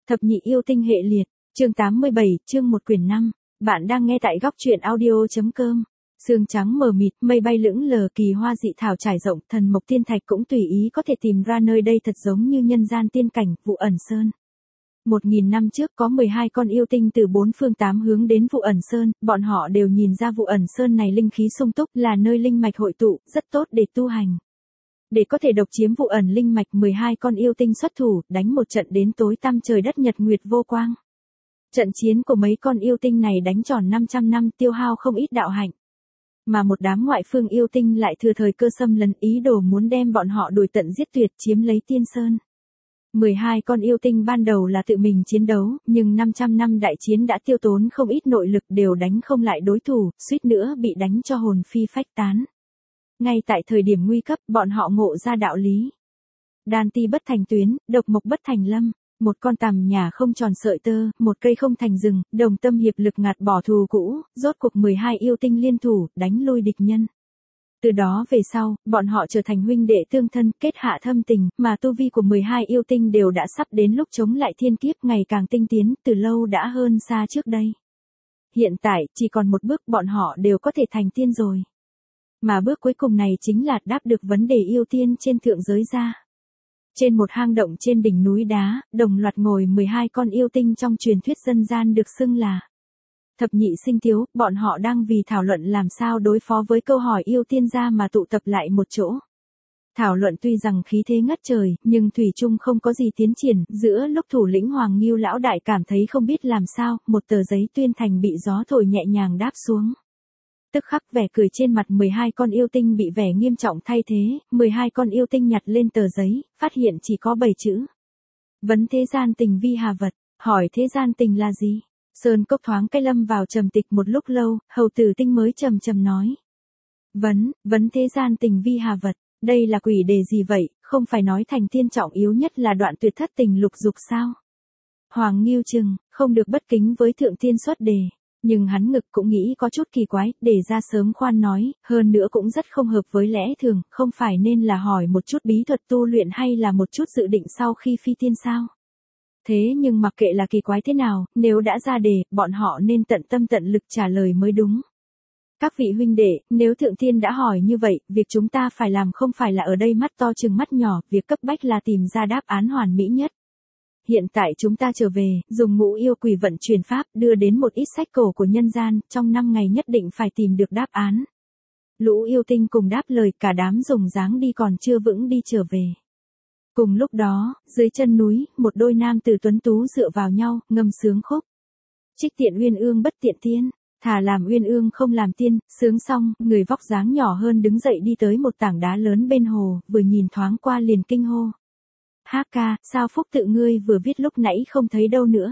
Thập nhị yêu tinh hệ liệt, chương 87, chương 1 quyển 5. Bạn đang nghe tại góc truyện audio.com. Sương trắng mờ mịt, mây bay lững lờ, kỳ hoa dị thảo trải rộng, thần mộc tiên thạch cũng tùy ý có thể tìm ra nơi đây, thật giống như nhân gian tiên cảnh, Vụ Ẩn Sơn. 1000 năm trước có 12 con yêu tinh từ bốn phương tám hướng đến Vụ Ẩn Sơn, bọn họ đều nhìn ra Vụ Ẩn Sơn này linh khí sung túc, là nơi linh mạch hội tụ, rất tốt để tu hành. Để có thể độc chiếm Vụ Ẩn linh mạch, 12 con yêu tinh xuất thủ, đánh một trận đến tối tăm trời đất nhật nguyệt vô quang. Trận chiến của mấy con yêu tinh này đánh tròn 500 năm, tiêu hao không ít đạo hạnh. Mà một đám ngoại phương yêu tinh lại thừa thời cơ xâm lấn, ý đồ muốn đem bọn họ đuổi tận giết tuyệt, chiếm lấy Tiên Sơn. 12 con yêu tinh ban đầu là tự mình chiến đấu, nhưng 500 năm đại chiến đã tiêu tốn không ít nội lực, đều đánh không lại đối thủ, suýt nữa bị đánh cho hồn phi phách tán. Ngay tại thời điểm nguy cấp, bọn họ ngộ ra đạo lý. Đan ti bất thành tuyến, độc mộc bất thành lâm. Một con tằm nhà không tròn sợi tơ, một cây không thành rừng, đồng tâm hiệp lực ngạt bỏ thù cũ, rốt cuộc 12 yêu tinh liên thủ, đánh lui địch nhân. Từ đó về sau, bọn họ trở thành huynh đệ tương thân, kết hạ thâm tình, mà tu vi của 12 yêu tinh đều đã sắp đến lúc chống lại thiên kiếp, ngày càng tinh tiến, từ lâu đã hơn xa trước đây. Hiện tại, chỉ còn một bước bọn họ đều có thể thành tiên rồi. Mà bước cuối cùng này chính là đáp được vấn đề yêu tiên trên thượng giới ra. Trên một hang động trên đỉnh núi đá, đồng loạt ngồi 12 con yêu tinh trong truyền thuyết dân gian được xưng là thập nhị sinh thiếu, bọn họ đang vì thảo luận làm sao đối phó với câu hỏi yêu tiên gia mà tụ tập lại một chỗ. Thảo luận tuy rằng khí thế ngất trời, nhưng thủy chung không có gì tiến triển, giữa lúc thủ lĩnh Hoàng Ngưu lão đại cảm thấy không biết làm sao, một tờ giấy tuyên thành bị gió thổi nhẹ nhàng đáp xuống. Tức khắc vẻ cười trên mặt 12 con yêu tinh bị vẻ nghiêm trọng thay thế, 12 con yêu tinh nhặt lên tờ giấy, phát hiện chỉ có 7 chữ. Vấn thế gian tình vi hà vật, hỏi thế gian tình là gì? Sơn Cốc thoáng cái lâm vào trầm tịch một lúc lâu, Hầu Tử Tinh mới trầm trầm nói. Vấn thế gian tình vi hà vật, đây là quỷ đề gì vậy, không phải nói thành tiên trọng yếu nhất là đoạn tuyệt thất tình lục dục sao? Hoàng Ngưu chừng, không được bất kính với thượng tiên xuất đề. Nhưng hắn ngực cũng nghĩ có chút kỳ quái, để ra sớm khoan nói, hơn nữa cũng rất không hợp với lẽ thường, không phải nên là hỏi một chút bí thuật tu luyện hay là một chút dự định sau khi phi tiên sao? Thế nhưng mặc kệ là kỳ quái thế nào, nếu đã ra đề, bọn họ nên tận tâm tận lực trả lời mới đúng. Các vị huynh đệ, nếu thượng tiên đã hỏi như vậy, việc chúng ta phải làm không phải là ở đây mắt to chừng mắt nhỏ, việc cấp bách là tìm ra đáp án hoàn mỹ nhất. Hiện tại chúng ta trở về, dùng ngũ yêu quỷ vận truyền pháp, đưa đến một ít sách cổ của nhân gian, trong 5 ngày nhất định phải tìm được đáp án. Lũ yêu tinh cùng đáp lời, cả đám dùng dáng đi còn chưa vững đi trở về. Cùng lúc đó, dưới chân núi, một đôi nam tử tuấn tú dựa vào nhau, ngâm sướng khúc. Trích tiện uyên ương bất tiện tiên, thà làm uyên ương không làm tiên, sướng xong, người vóc dáng nhỏ hơn đứng dậy đi tới một tảng đá lớn bên hồ, vừa nhìn thoáng qua liền kinh hô. Há ca, sao phúc tự ngươi vừa viết lúc nãy không thấy đâu nữa.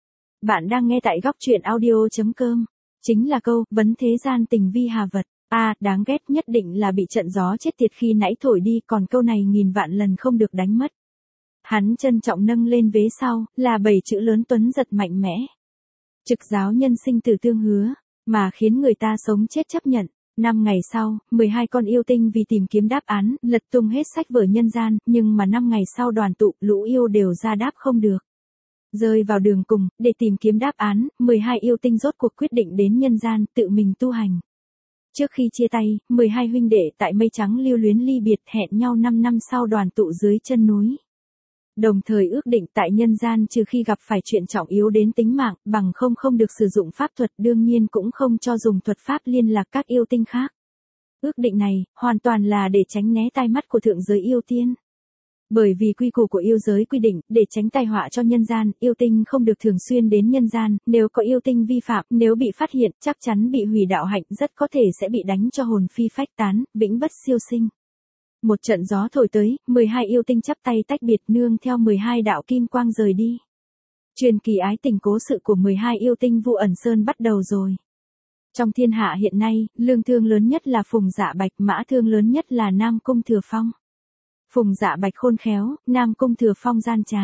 Bạn đang nghe tại góc truyện audio.com. Chính là câu, vấn thế gian tình vi hà vật. Đáng ghét, nhất định là bị trận gió chết tiệt khi nãy thổi đi, còn câu này nghìn vạn lần không được đánh mất. Hắn trân trọng nâng lên vế sau, là 7 chữ lớn tuấn giật mạnh mẽ. Trực giáo nhân sinh tử tương hứa, mà khiến người ta sống chết chấp nhận. 5 ngày sau, 12 con yêu tinh vì tìm kiếm đáp án, lật tung hết sách vở nhân gian, nhưng mà 5 ngày sau đoàn tụ, lũ yêu đều ra đáp không được. Rơi vào đường cùng, để tìm kiếm đáp án, 12 yêu tinh rốt cuộc quyết định đến nhân gian, tự mình tu hành. Trước khi chia tay, 12 huynh đệ tại mây trắng lưu luyến ly biệt, hẹn nhau 5 năm sau đoàn tụ dưới chân núi. Đồng thời ước định tại nhân gian trừ khi gặp phải chuyện trọng yếu đến tính mạng, bằng không được sử dụng pháp thuật, đương nhiên cũng không cho dùng thuật pháp liên lạc các yêu tinh khác. Ước định này, hoàn toàn là để tránh né tai mắt của thượng giới yêu tiên. Bởi vì quy củ của yêu giới quy định, để tránh tai họa cho nhân gian, yêu tinh không được thường xuyên đến nhân gian, nếu có yêu tinh vi phạm, nếu bị phát hiện, chắc chắn bị hủy đạo hạnh, rất có thể sẽ bị đánh cho hồn phi phách tán, vĩnh bất siêu sinh. Một trận gió thổi tới, 12 yêu tinh chắp tay tách biệt, nương theo 12 đạo kim quang rời đi. Truyền kỳ ái tình cố sự của 12 yêu tinh Vụ Ẩn Sơn bắt đầu rồi. Trong thiên hạ hiện nay, lương thương lớn nhất là Phùng Dạ Bạch, mã thương lớn nhất là Nam Cung Thừa Phong. Phùng Dạ Bạch khôn khéo, Nam Cung Thừa Phong gian trá.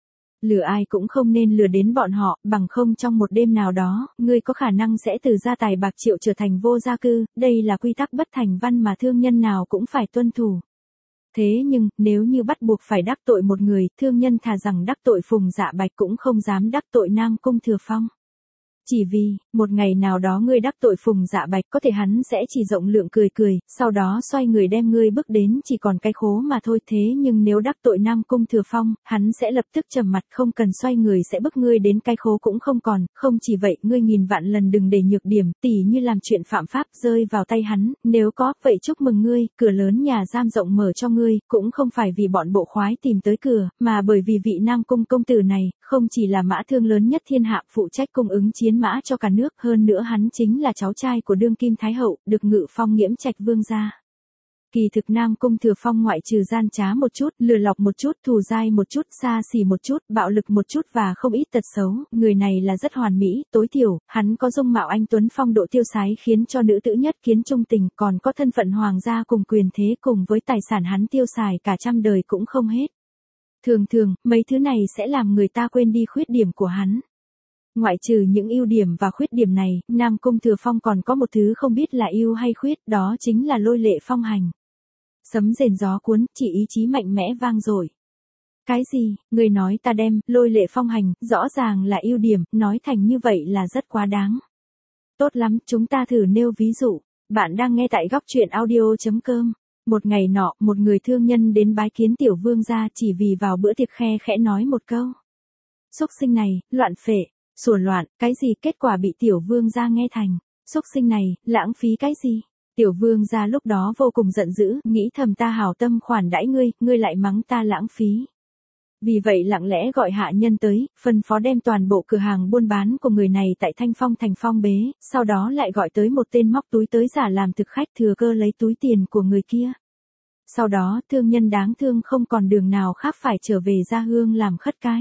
Lừa ai cũng không nên lừa đến bọn họ, bằng không trong một đêm nào đó, ngươi có khả năng sẽ từ gia tài bạc triệu trở thành vô gia cư, đây là quy tắc bất thành văn mà thương nhân nào cũng phải tuân thủ. Thế nhưng, nếu như bắt buộc phải đắc tội một người, thương nhân thà rằng đắc tội Phùng Dạ Bạch cũng không dám đắc tội Nam Cung Thừa Phong. Chỉ vì, một ngày nào đó ngươi đắc tội Phùng Dạ Bạch có thể hắn sẽ chỉ rộng lượng cười cười, sau đó xoay người đem ngươi bước đến chỉ còn cái khố mà thôi. Thế nhưng nếu đắc tội Nam Cung Thừa Phong, hắn sẽ lập tức trầm mặt, không cần xoay người sẽ bước ngươi đến cái khố cũng không còn. Không chỉ vậy, ngươi nghìn vạn lần đừng để nhược điểm, tỉ như làm chuyện phạm pháp rơi vào tay hắn, nếu có, vậy chúc mừng ngươi, cửa lớn nhà giam rộng mở cho ngươi, cũng không phải vì bọn bộ khoái tìm tới cửa, mà bởi vì vị Nam Cung công tử này, không chỉ là mã thương lớn nhất thiên hạ, phụ trách cung ứng chiến mã cho cả nước, hơn nữa hắn chính là cháu trai của đương kim thái hậu, được ngự phong Nghiễm Trạch vương gia. Kỳ thực Nam Cung Thừa Phong ngoại trừ gian trá một chút, lừa lọc một chút, thù dai một chút, xa xỉ một chút, bạo lực một chút và không ít tật xấu, người này là rất hoàn mỹ, tối thiểu, hắn có dung mạo anh tuấn, phong độ tiêu sái khiến cho nữ tử nhất kiến trung tình, còn có thân phận hoàng gia cùng quyền thế, cùng với tài sản hắn tiêu xài cả trăm đời cũng không hết. Thường thường, mấy thứ này sẽ làm người ta quên đi khuyết điểm của hắn. Ngoại trừ những ưu điểm và khuyết điểm này, Nam Cung Thừa Phong còn có một thứ không biết là ưu hay khuyết, đó chính là lôi lệ phong hành. Sấm rền gió cuốn, chỉ ý chí mạnh mẽ vang dội. Cái gì, người nói ta đem, lôi lệ phong hành, rõ ràng là ưu điểm, nói thành như vậy là rất quá đáng. Tốt lắm, chúng ta thử nêu ví dụ. Bạn đang nghe tại góc truyện audio.com. Một ngày nọ, một người thương nhân đến bái kiến tiểu vương gia chỉ vì vào bữa tiệc khe khẽ nói một câu. Xúc sinh này, loạn phệ, sủa loạn, cái gì, kết quả bị tiểu vương gia nghe thành. Xúc sinh này, lãng phí cái gì? Tiểu vương gia lúc đó vô cùng giận dữ, nghĩ thầm ta hảo tâm khoản đãi ngươi, ngươi lại mắng ta lãng phí. Vì vậy lặng lẽ gọi hạ nhân tới, phân phó đem toàn bộ cửa hàng buôn bán của người này tại Thanh Phong thành phong bế, sau đó lại gọi tới một tên móc túi tới giả làm thực khách thừa cơ lấy túi tiền của người kia. Sau đó, thương nhân đáng thương không còn đường nào khác phải trở về gia hương làm khất cái.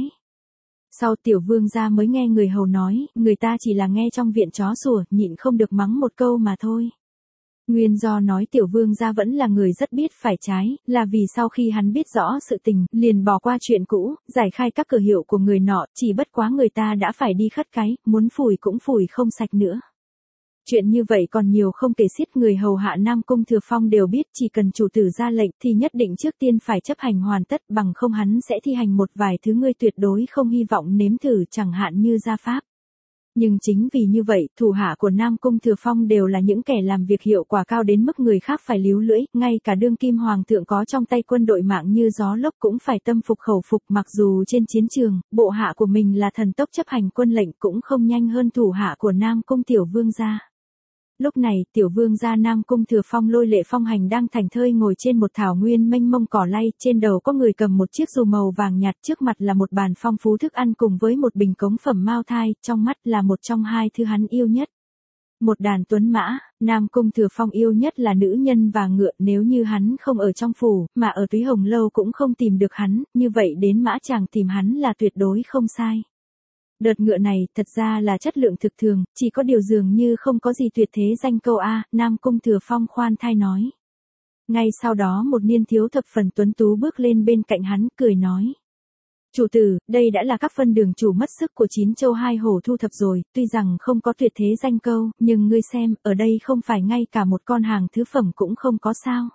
Sau tiểu vương gia mới nghe người hầu nói, người ta chỉ là nghe trong viện chó sủa, nhịn không được mắng một câu mà thôi. Nguyên do nói tiểu vương gia vẫn là người rất biết phải trái, là vì sau khi hắn biết rõ sự tình, liền bỏ qua chuyện cũ, giải khai các cửa hiệu của người nọ, chỉ bất quá người ta đã phải đi khất cái, muốn phủi cũng phủi không sạch nữa. Chuyện như vậy còn nhiều không kể xiết, người hầu hạ Nam Cung Thừa Phong đều biết chỉ cần chủ tử ra lệnh thì nhất định trước tiên phải chấp hành hoàn tất, bằng không hắn sẽ thi hành một vài thứ ngươi tuyệt đối không hy vọng nếm thử, chẳng hạn như gia pháp. Nhưng chính vì như vậy, thủ hạ của Nam Cung Thừa Phong đều là những kẻ làm việc hiệu quả cao đến mức người khác phải líu lưỡi, ngay cả đương kim hoàng thượng có trong tay quân đội mạng như gió lốc cũng phải tâm phục khẩu phục, mặc dù trên chiến trường, bộ hạ của mình là thần tốc chấp hành quân lệnh cũng không nhanh hơn thủ hạ của Nam Cung tiểu vương gia. Lúc này, tiểu vương gia Nam Cung Thừa Phong lôi lệ phong hành đang thảnh thơi ngồi trên một thảo nguyên mênh mông cỏ lay, trên đầu có người cầm một chiếc dù màu vàng nhạt, trước mặt là một bàn phong phú thức ăn cùng với một bình cống phẩm mao thai, trong mắt là một trong hai thứ hắn yêu nhất. Một đàn tuấn mã, Nam Cung Thừa Phong yêu nhất là nữ nhân và ngựa, nếu như hắn không ở trong phủ, mà ở Túy Hồng Lâu cũng không tìm được hắn, như vậy đến Mã Tràng tìm hắn là tuyệt đối không sai. Đợt ngựa này, thật ra là chất lượng thực thường, chỉ có điều dường như không có gì tuyệt thế danh câu a, Nam Cung Thừa Phong khoan thai nói. Ngay sau đó một niên thiếu thập phần tuấn tú bước lên bên cạnh hắn, cười nói. Chủ tử, đây đã là các phân đường chủ mất sức của 9 châu 2 hổ thu thập rồi, tuy rằng không có tuyệt thế danh câu, nhưng ngươi xem, ở đây không phải ngay cả một con hàng thứ phẩm cũng không có sao.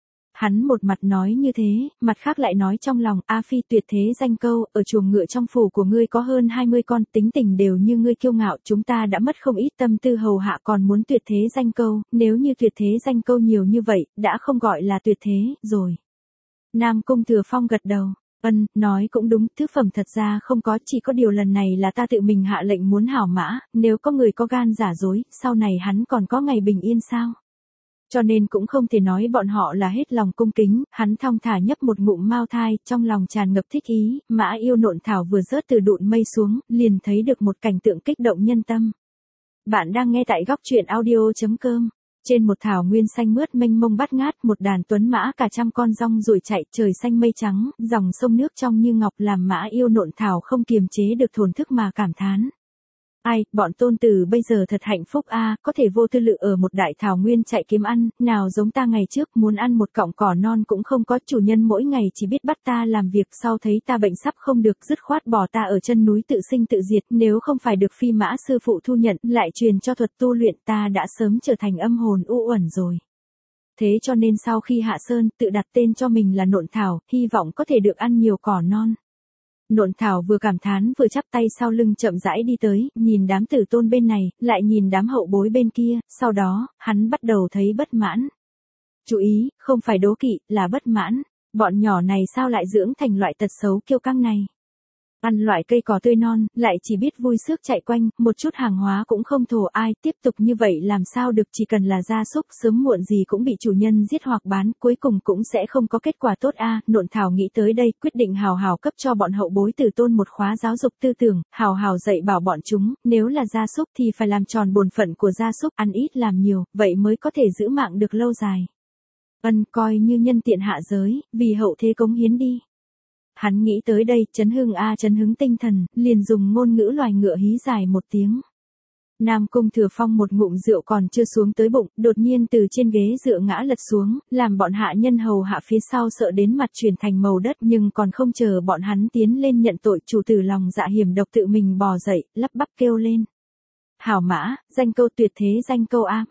Hắn một mặt nói như thế, mặt khác lại nói trong lòng, A Phi tuyệt thế danh câu, ở chuồng ngựa trong phủ của ngươi có hơn 20 con, tính tình đều như ngươi kiêu ngạo, chúng ta đã mất không ít tâm tư hầu hạ còn muốn tuyệt thế danh câu, nếu như tuyệt thế danh câu nhiều như vậy, đã không gọi là tuyệt thế, rồi. Nam Cung Thừa Phong gật đầu, nói cũng đúng, thứ phẩm thật ra không có, chỉ có điều lần này là ta tự mình hạ lệnh muốn hảo mã, nếu có người có gan giả dối, sau này hắn còn có ngày bình yên sao? Cho nên cũng không thể nói bọn họ là hết lòng cung kính, hắn thong thả nhấp một ngụm mao thai, trong lòng tràn ngập thích ý, mã yêu nộn thảo vừa rớt từ đụn mây xuống, liền thấy được một cảnh tượng kích động nhân tâm. Bạn đang nghe tại góc truyện audio.com. Trên một thảo nguyên xanh mướt mênh mông bát ngát, một đàn tuấn mã cả trăm con rong ruổi chạy, trời xanh mây trắng, dòng sông nước trong như ngọc làm mã yêu nộn thảo không kiềm chế được thổn thức mà cảm thán. Ai, bọn tôn tử bây giờ thật hạnh phúc a, có thể vô tư lự ở một đại thảo nguyên chạy kiếm ăn, nào giống ta ngày trước muốn ăn một cọng cỏ non cũng không có, chủ nhân mỗi ngày chỉ biết bắt ta làm việc, sau thấy ta bệnh sắp không được dứt khoát bỏ ta ở chân núi tự sinh tự diệt, nếu không phải được Phi Mã sư phụ thu nhận, lại truyền cho thuật tu luyện, ta đã sớm trở thành âm hồn u uẩn rồi. Thế cho nên sau khi hạ sơn, tự đặt tên cho mình là Nộn Thảo, hy vọng có thể được ăn nhiều cỏ non. Nộn Thảo vừa cảm thán vừa chắp tay sau lưng chậm rãi đi tới, nhìn đám tử tôn bên này, lại nhìn đám hậu bối bên kia, sau đó, hắn bắt đầu thấy bất mãn. Chú ý, không phải đố kỵ, là bất mãn. Bọn nhỏ này sao lại dưỡng thành loại tật xấu kiêu căng này? Ăn loại cây cỏ tươi non, lại chỉ biết vui xước chạy quanh, một chút hàng hóa cũng không thổ ai, tiếp tục như vậy làm sao được, chỉ cần là gia súc sớm muộn gì cũng bị chủ nhân giết hoặc bán, cuối cùng cũng sẽ không có kết quả tốt a. Nộn Thảo nghĩ tới đây, quyết định hào hào cấp cho bọn hậu bối tử tôn một khóa giáo dục tư tưởng, hào hào dạy bảo bọn chúng, nếu là gia súc thì phải làm tròn bổn phận của gia súc, ăn ít làm nhiều, vậy mới có thể giữ mạng được lâu dài. Coi như nhân tiện hạ giới, vì hậu thế cống hiến đi. Hắn nghĩ tới đây, chấn hưng tinh thần, liền dùng ngôn ngữ loài ngựa hí dài một tiếng. Nam Cung Thừa Phong một ngụm rượu còn chưa xuống tới bụng, đột nhiên từ trên ghế dựa ngã lật xuống, làm bọn hạ nhân hầu hạ phía sau sợ đến mặt chuyển thành màu đất, nhưng còn không chờ bọn hắn tiến lên nhận tội, chủ tử lòng dạ hiểm độc tự mình bò dậy, lắp bắp kêu lên. Hảo mã, danh câu tuyệt thế danh câu a,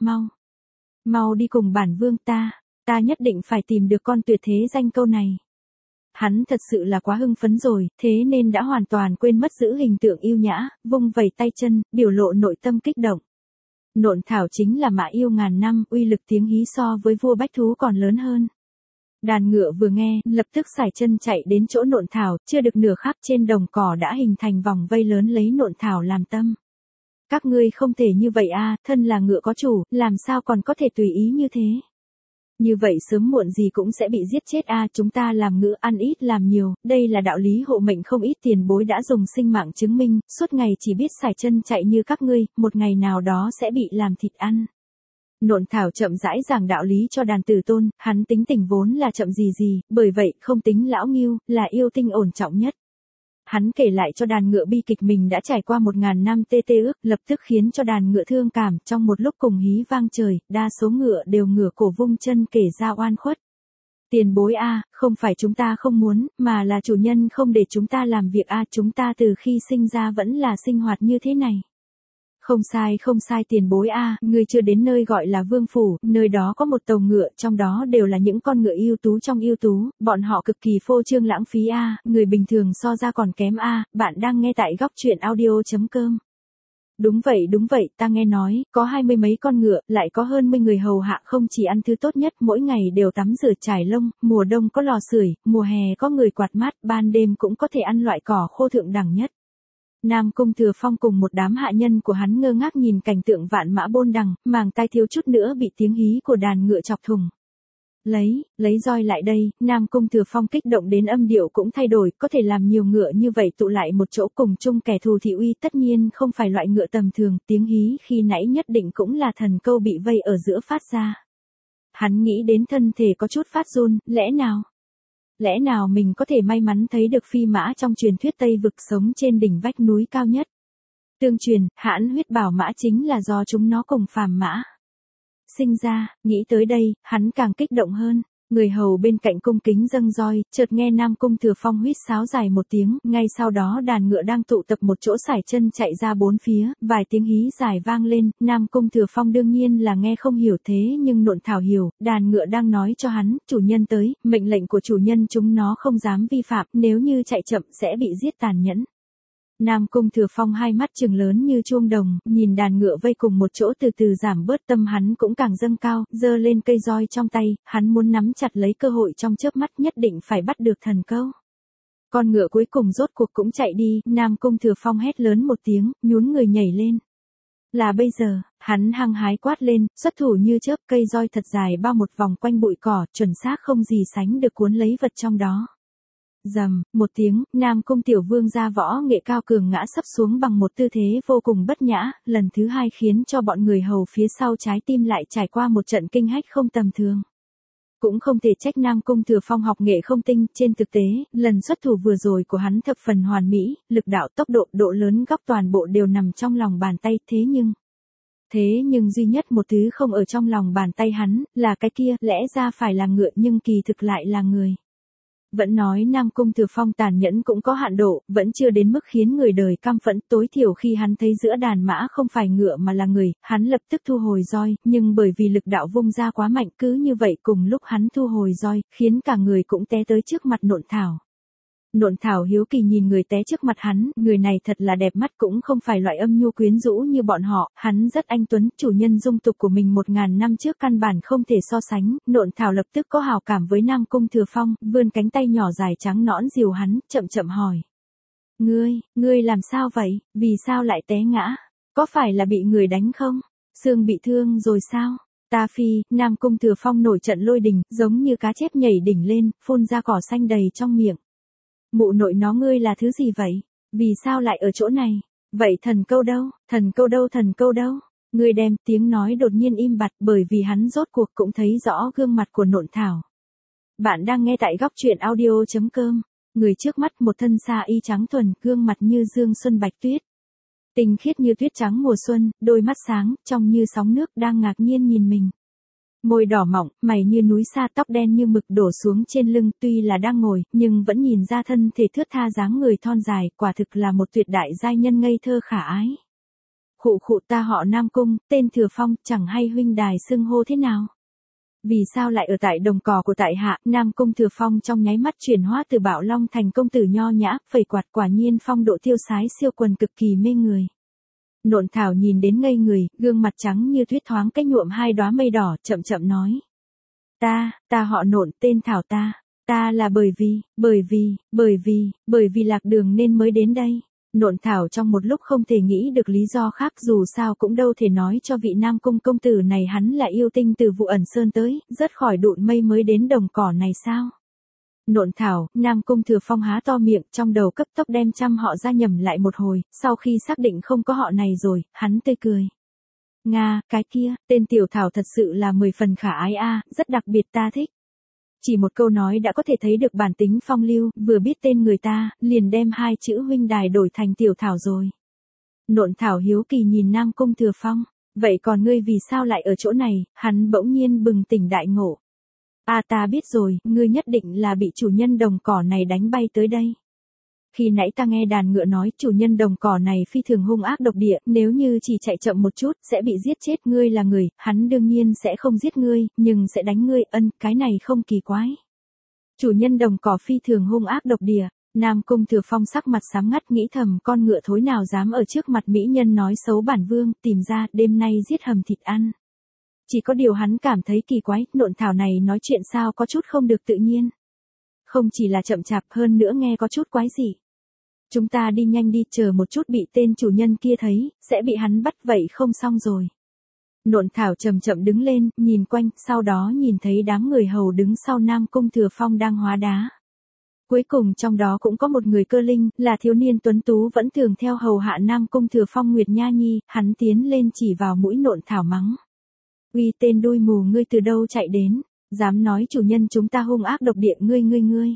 mau đi cùng bản vương ta nhất định phải tìm được con tuyệt thế danh câu này. Hắn thật sự là quá hưng phấn rồi, thế nên đã hoàn toàn quên mất giữ hình tượng yêu nhã, vung vẩy tay chân, biểu lộ nội tâm kích động. Nộn Thảo chính là mã yêu ngàn năm, uy lực tiếng hí so với vua bách thú còn lớn hơn. Đàn ngựa vừa nghe, lập tức sải chân chạy đến chỗ Nộn Thảo, chưa được nửa khắc trên đồng cỏ đã hình thành vòng vây lớn lấy Nộn Thảo làm tâm. Các ngươi không thể như vậy a, thân là ngựa có chủ, làm sao còn có thể tùy ý như thế? Như vậy sớm muộn gì cũng sẽ bị giết chết a, chúng ta làm ngựa ăn ít làm nhiều, đây là đạo lý hộ mệnh không ít tiền bối đã dùng sinh mạng chứng minh, suốt ngày chỉ biết sải chân chạy như các ngươi, một ngày nào đó sẽ bị làm thịt ăn. Nộn Thảo chậm rãi giảng đạo lý cho đàn tử tôn, hắn tính tình vốn là chậm gì, bởi vậy không tính lão nghiêu, là yêu tinh ổn trọng nhất. Hắn kể lại cho đàn ngựa bi kịch mình đã trải qua 1000 năm tê ước, lập tức khiến cho đàn ngựa thương cảm, trong một lúc cùng hí vang trời, đa số ngựa đều ngửa cổ vung chân kể ra oan khuất. Tiền bối a, không phải chúng ta không muốn, mà là chủ nhân không để chúng ta làm việc a, chúng ta từ khi sinh ra vẫn là sinh hoạt như thế này. Không sai tiền bối a, người chưa đến nơi gọi là vương phủ, nơi đó có một tàu ngựa, trong đó đều là những con ngựa ưu tú trong ưu tú, bọn họ cực kỳ phô trương lãng phí a, người bình thường so ra còn kém a. Bạn đang nghe tại góc truyện audio.com. Đúng vậy, ta nghe nói, có 20 mấy con ngựa, lại có hơn 10 người hầu hạ, không chỉ ăn thứ tốt nhất, mỗi ngày đều tắm rửa trải lông, mùa đông có lò sưởi, mùa hè có người quạt mát, ban đêm cũng có thể ăn loại cỏ khô thượng đẳng nhất. Nam Cung Thừa Phong cùng một đám hạ nhân của hắn ngơ ngác nhìn cảnh tượng vạn mã bôn đằng, màng tai thiếu chút nữa bị tiếng hí của đàn ngựa chọc thủng. Lấy roi lại đây, Nam Cung Thừa Phong kích động đến âm điệu cũng thay đổi, có thể làm nhiều ngựa như vậy tụ lại một chỗ cùng chung kẻ thù thị uy, tất nhiên không phải loại ngựa tầm thường, tiếng hí khi nãy nhất định cũng là thần câu bị vây ở giữa phát ra. Hắn nghĩ đến thân thể có chút phát run, lẽ nào mình có thể may mắn thấy được phi mã trong truyền thuyết Tây vực sống trên đỉnh vách núi cao nhất. Tương truyền, hãn huyết bảo mã chính là do chúng nó cùng phàm mã sinh ra, nghĩ tới đây, hắn càng kích động hơn. Người hầu bên cạnh cung kính dâng roi, chợt nghe Nam Cung Thừa Phong huýt sáo dài một tiếng, ngay sau đó đàn ngựa đang tụ tập một chỗ sải chân chạy ra bốn phía, vài tiếng hí dài vang lên, Nam Cung Thừa Phong đương nhiên là nghe không hiểu thế nhưng Nộn Thảo hiểu, đàn ngựa đang nói cho hắn, chủ nhân tới, mệnh lệnh của chủ nhân chúng nó không dám vi phạm, nếu như chạy chậm sẽ bị giết tàn nhẫn. Nam Cung Thừa Phong hai mắt trừng lớn như chuông đồng, nhìn đàn ngựa vây cùng một chỗ từ từ giảm bớt, tâm hắn cũng càng dâng cao, giơ lên cây roi trong tay, hắn muốn nắm chặt lấy cơ hội trong chớp mắt, nhất định phải bắt được thần câu. Con ngựa cuối cùng rốt cuộc cũng chạy đi, Nam Cung Thừa Phong hét lớn một tiếng, nhún người nhảy lên. Là bây giờ, hắn hăng hái quát lên, xuất thủ như chớp, cây roi thật dài bao một vòng quanh bụi cỏ, chuẩn xác không gì sánh được cuốn lấy vật trong đó. Rầm, một tiếng, Nam Cung tiểu vương ra võ nghệ cao cường ngã sấp xuống bằng một tư thế vô cùng bất nhã, lần thứ hai khiến cho bọn người hầu phía sau trái tim lại trải qua một trận kinh hách không tầm thường. Cũng không thể trách Nam Cung Thừa Phong học nghệ không tinh, trên thực tế, lần xuất thủ vừa rồi của hắn thập phần hoàn mỹ, lực đạo tốc độ độ lớn góc toàn bộ đều nằm trong lòng bàn tay, thế nhưng duy nhất một thứ không ở trong lòng bàn tay hắn, là cái kia, lẽ ra phải là ngựa nhưng kỳ thực lại là người. Vẫn nói Nam Cung Thừa Phong tàn nhẫn cũng có hạn độ, vẫn chưa đến mức khiến người đời căm phẫn, tối thiểu khi hắn thấy giữa đàn mã không phải ngựa mà là người, hắn lập tức thu hồi roi, nhưng bởi vì lực đạo vung ra quá mạnh cứ như vậy cùng lúc hắn thu hồi roi, khiến cả người cũng té tới trước mặt Nộn Thảo. Nộn Thảo hiếu kỳ nhìn người té trước mặt hắn, người này thật là đẹp mắt cũng không phải loại âm nhu quyến rũ như bọn họ, hắn rất anh tuấn, chủ nhân dung tục của mình 1000 năm trước căn bản không thể so sánh, Nộn Thảo lập tức có hào cảm với Nam Cung Thừa Phong, vươn cánh tay nhỏ dài trắng nõn dìu hắn, chậm chậm hỏi. Ngươi làm sao vậy, vì sao lại té ngã? Có phải là bị người đánh không? Xương bị thương rồi sao? Ta phi, Nam Cung Thừa Phong nổi trận lôi đình, giống như cá chép nhảy đỉnh lên, phun ra cỏ xanh đầy trong miệng. Mụ nội nó ngươi là thứ gì vậy? Vì sao lại ở chỗ này? Vậy thần câu đâu? Thần câu đâu? Ngươi đem tiếng nói đột nhiên im bặt bởi vì hắn rốt cuộc cũng thấy rõ gương mặt của Nộn Thảo. Bạn đang nghe tại góc truyện audio.com. Người trước mắt một thân sa y trắng thuần, gương mặt như dương xuân bạch tuyết. Tinh khiết như tuyết trắng mùa xuân, đôi mắt sáng, trong như sóng nước đang ngạc nhiên nhìn mình. Môi đỏ mọng, mày như núi sa, tóc đen như mực đổ xuống trên lưng, tuy là đang ngồi, nhưng vẫn nhìn ra thân thể thướt tha dáng người thon dài, quả thực là một tuyệt đại giai nhân ngây thơ khả ái. Khụ ta họ Nam Cung, tên Thừa Phong, chẳng hay huynh đài xưng hô thế nào? Vì sao lại ở tại đồng cỏ của tại hạ? Nam Cung Thừa Phong trong nháy mắt chuyển hóa từ bạo long thành công tử nho nhã, phẩy quạt, quả nhiên phong độ tiêu sái siêu quần cực kỳ mê người. Nộn Thảo nhìn đến ngây người, gương mặt trắng như tuyết thoáng cách nhuộm hai đóa mây đỏ, chậm chậm nói. Ta họ Nộn, tên Thảo ta là bởi vì lạc đường nên mới đến đây. Nộn Thảo trong một lúc không thể nghĩ được lý do khác, dù sao cũng đâu thể nói cho vị Nam Cung công tử này hắn là yêu tinh từ Vụ Ẩn Sơn tới, rớt khỏi đụn mây mới đến đồng cỏ này sao? Nộn Thảo, Nam Cung Thừa Phong há to miệng, trong đầu cấp tốc đem trăm họ ra nhầm lại một hồi, sau khi xác định không có họ này rồi, hắn tươi cười. Nga, cái kia, tên Tiểu Thảo thật sự là 10 phần khả ái a, rất đặc biệt ta thích. Chỉ một câu nói đã có thể thấy được bản tính phong lưu, vừa biết tên người ta, liền đem hai chữ huynh đài đổi thành Tiểu Thảo rồi. Nộn Thảo hiếu kỳ nhìn Nam Cung Thừa Phong, vậy còn ngươi vì sao lại ở chỗ này? Hắn bỗng nhiên bừng tỉnh đại ngộ. Ta biết rồi, ngươi nhất định là bị chủ nhân đồng cỏ này đánh bay tới đây. Khi nãy ta nghe đàn ngựa nói chủ nhân đồng cỏ này phi thường hung ác độc địa, nếu như chỉ chạy chậm một chút sẽ bị giết chết, ngươi là người, hắn đương nhiên sẽ không giết ngươi, nhưng sẽ đánh ngươi, cái này không kỳ quái. Chủ nhân đồng cỏ phi thường hung ác độc địa, Nam Cung Thừa Phong sắc mặt xám ngắt nghĩ thầm con ngựa thối nào dám ở trước mặt mỹ nhân nói xấu bản vương, tìm ra đêm nay giết hầm thịt ăn. Chỉ có điều hắn cảm thấy kỳ quái, Nộn Thảo này nói chuyện sao có chút không được tự nhiên. Không chỉ là chậm chạp hơn nữa nghe có chút quái dị. Chúng ta đi nhanh đi, chờ một chút bị tên chủ nhân kia thấy, sẽ bị hắn bắt vậy không xong rồi. Nộn Thảo chậm chậm đứng lên, nhìn quanh, sau đó nhìn thấy đám người hầu đứng sau Nam Cung Thừa Phong đang hóa đá. Cuối cùng trong đó cũng có một người cơ linh, là thiếu niên tuấn tú vẫn thường theo hầu hạ Nam Cung Thừa Phong Nguyệt Nha Nhi, hắn tiến lên chỉ vào mũi Nộn Thảo mắng. Uy tên đuôi mù, ngươi từ đâu chạy đến, dám nói chủ nhân chúng ta hung ác độc địa, ngươi.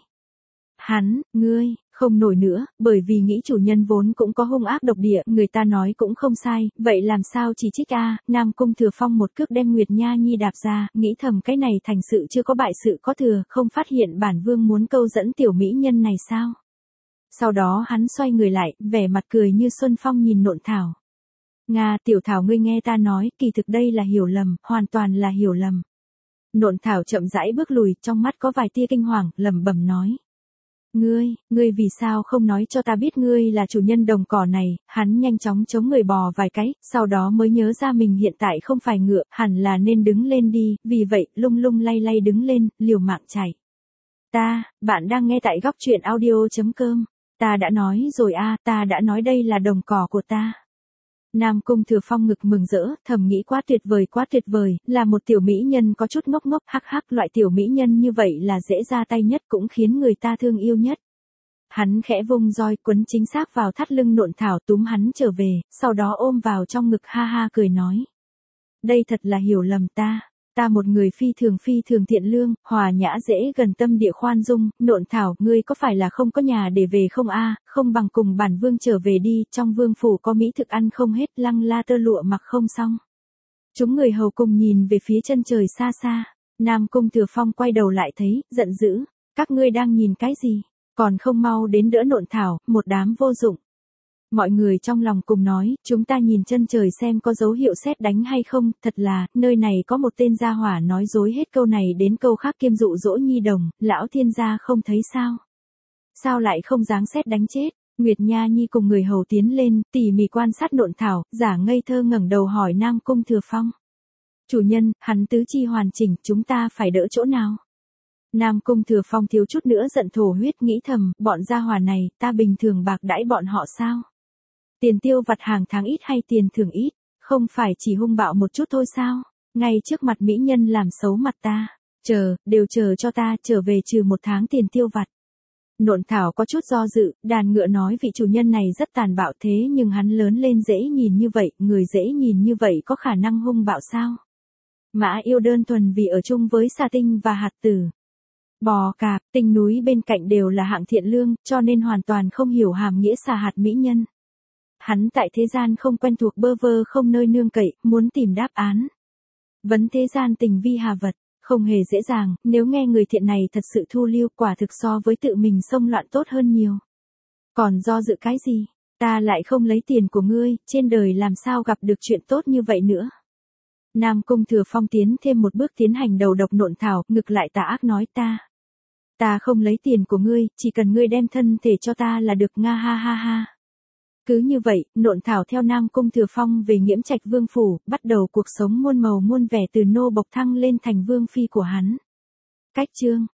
Ngươi, không nổi nữa, bởi vì nghĩ chủ nhân vốn cũng có hung ác độc địa, người ta nói cũng không sai, vậy làm sao chỉ trích Nam Cung Thừa Phong một cước đem Nguyệt Nha Nhi đạp ra, nghĩ thầm cái này thành sự chưa có bại sự có thừa, không phát hiện bản vương muốn câu dẫn tiểu mỹ nhân này sao? Sau đó hắn xoay người lại, vẻ mặt cười như xuân phong nhìn Nộn Thảo. Nga, Tiểu Thảo ngươi nghe ta nói, kỳ thực đây là hiểu lầm, hoàn toàn là hiểu lầm. Nộn Thảo chậm rãi bước lùi, trong mắt có vài tia kinh hoàng, lẩm bẩm nói. Ngươi vì sao không nói cho ta biết ngươi là chủ nhân đồng cỏ này? Hắn nhanh chóng chống người bò vài cái, sau đó mới nhớ ra mình hiện tại không phải ngựa, hẳn là nên đứng lên đi, vì vậy, lung lung lay lay đứng lên, liều mạng chạy. Bạn đang nghe tại góc truyện audio.com. Ta đã nói rồi ta đã nói đây là đồng cỏ của ta. Nam Cung Thừa Phong ngực mừng rỡ, thầm nghĩ quá tuyệt vời, là một tiểu mỹ nhân có chút ngốc ngốc, hắc, loại tiểu mỹ nhân như vậy là dễ ra tay nhất cũng khiến người ta thương yêu nhất. Hắn khẽ vung roi quấn chính xác vào thắt lưng Nộn Thảo túm hắn trở về, sau đó ôm vào trong ngực ha ha cười nói. Đây thật là hiểu lầm ta một người phi thường thiện lương, hòa nhã dễ gần tâm địa khoan dung, Nộn Thảo, ngươi có phải là không có nhà để về không không bằng cùng bản vương trở về đi, trong vương phủ có mỹ thực ăn không hết, lăng la tơ lụa mặc không xong. Chúng người hầu cùng nhìn về phía chân trời xa xa, Nam Cung Thừa Phong quay đầu lại thấy, giận dữ, Các ngươi đang nhìn cái gì? Còn không mau đến đỡ Nộn Thảo, một đám vô dụng. Mọi người trong lòng cùng nói, chúng ta nhìn chân trời xem có dấu hiệu sét đánh hay không, thật là, nơi này có một tên gia hỏa nói dối hết câu này đến câu khác kiêm dụ dỗ nhi đồng, lão thiên gia không thấy sao? Sao lại không dáng sét đánh chết? Nguyệt Nha Nhi cùng người hầu tiến lên, tỉ mỉ quan sát Nộn Thảo, giả ngây thơ ngẩng đầu hỏi Nam Cung Thừa Phong. Chủ nhân, hắn tứ chi hoàn chỉnh, chúng ta phải đỡ chỗ nào? Nam Cung Thừa Phong thiếu chút nữa giận thổ huyết nghĩ thầm, bọn gia hỏa này, ta bình thường bạc đãi bọn họ sao? Tiền tiêu vặt hàng tháng ít hay tiền thưởng ít, không phải chỉ hung bạo một chút thôi sao? Ngay trước mặt mỹ nhân làm xấu mặt ta, đều chờ cho ta trở về trừ một tháng tiền tiêu vặt. Nộn Thảo có chút do dự, đàn ngựa nói vị chủ nhân này rất tàn bạo thế nhưng hắn lớn lên dễ nhìn như vậy, người dễ nhìn như vậy có khả năng hung bạo sao? Mã yêu đơn thuần vì ở chung với xà tinh và hạt tử. Bò cạp, tinh núi bên cạnh đều là hạng thiện lương, cho nên hoàn toàn không hiểu hàm nghĩa xà hạt mỹ nhân. Hắn tại thế gian không quen thuộc bơ vơ không nơi nương cậy, muốn tìm đáp án. Vấn thế gian tình vi hà vật, không hề dễ dàng, nếu nghe người thiện này thật sự thu lưu quả thực so với tự mình xông loạn tốt hơn nhiều. Còn do dự cái gì, ta lại không lấy tiền của ngươi, trên đời làm sao gặp được chuyện tốt như vậy nữa. Nam Cung Thừa Phong tiến thêm một bước tiến hành đầu độc Nộn Thảo, ngực lại tà ác nói ta không lấy tiền của ngươi, chỉ cần ngươi đem thân thể cho ta là được nga ha ha ha. Cứ như vậy, Nộn Thảo theo Nam Cung Thừa Phong về Nghiễm Trạch Vương phủ, bắt đầu cuộc sống muôn màu muôn vẻ từ nô bộc thăng lên thành vương phi của hắn. Cách chương